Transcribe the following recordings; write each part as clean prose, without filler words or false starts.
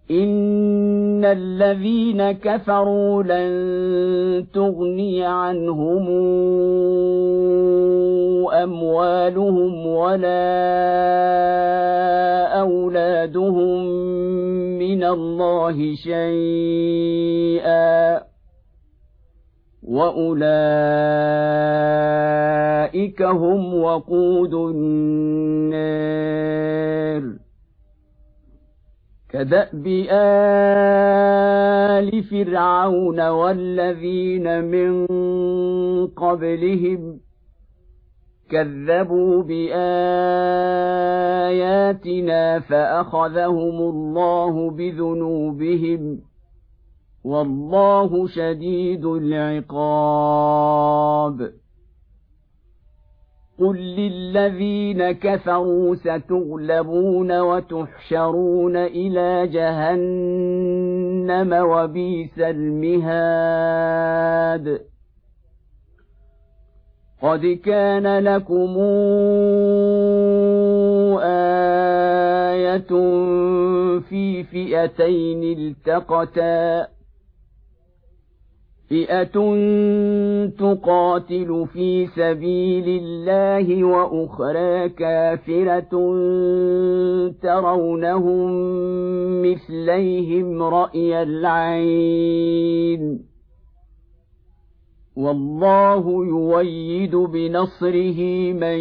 إن الذين كفروا لن تغني عنهم أموالهم ولا أولادهم من الله شيئا وأولئك هم وقود النار كدأب آل فرعون والذين من قبلهم كذبوا بآياتنا فأخذهم الله بذنوبهم والله شديد العقاب قل للذين كفروا ستغلبون وتحشرون إلى جهنم وبئس المهاد قد كان لكم آية في فئتين التقتا فئة تقاتل في سبيل الله وأخرى كافرة ترونهم مثليهم رأي العين والله يؤيد بنصره من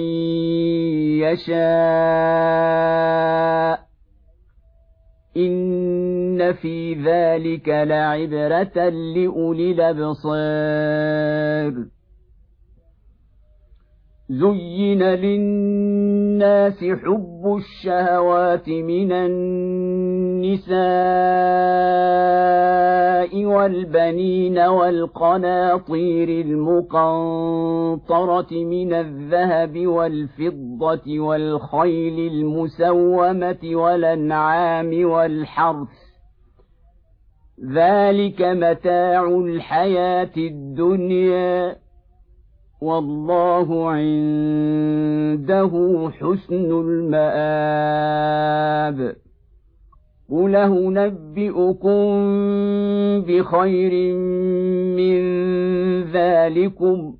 يشاء إن في ذلك لعبرة لأولي الأبصار زين للناس حب الشهوات من النساء والبنين والقناطير المقنطرة من الذهب والفضة والخيل المسومة والأنعام والحرث ذلك متاع الحياة الدنيا والله عنده حسن المآب قل أنبئكم بخير من ذلكم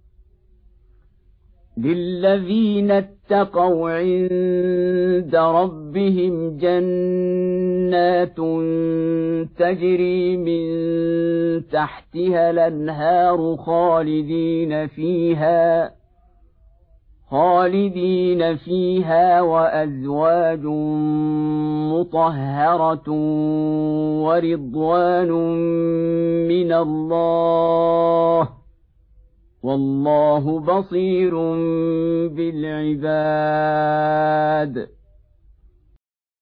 للذين اتقوا عند ربهم جنات تجري من تحتها الأنهار خالدين فيها وأزواج مطهرة ورضوان من الله والله بصير بالعباد